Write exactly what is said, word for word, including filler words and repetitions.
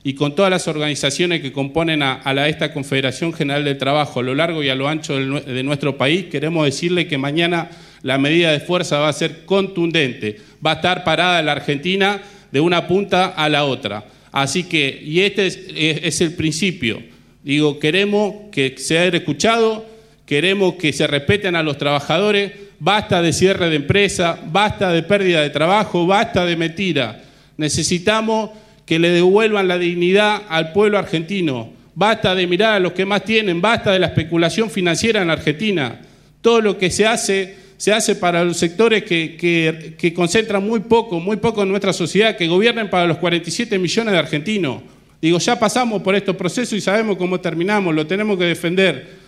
y con todas las organizaciones que componen a, a la, esta Confederación General del Trabajo a lo largo y a lo ancho del, de nuestro país, queremos decirle que mañana la medida de fuerza va a ser contundente, va a estar parada la Argentina de una punta a la otra. Así que, y este es, es, es el principio, digo, queremos que sea escuchado, queremos que se respeten a los trabajadores, basta de cierre de empresa, basta de pérdida de trabajo, basta de mentira. Necesitamos que le devuelvan la dignidad al pueblo argentino, basta de mirar a los que más tienen, basta de la especulación financiera en la Argentina. Todo lo que se hace, se hace para los sectores que, que, que concentran muy poco, muy poco en nuestra sociedad, que gobiernen para los cuarenta y siete millones de argentinos. Digo, ya pasamos por estos procesos y sabemos cómo terminamos, lo tenemos que defender.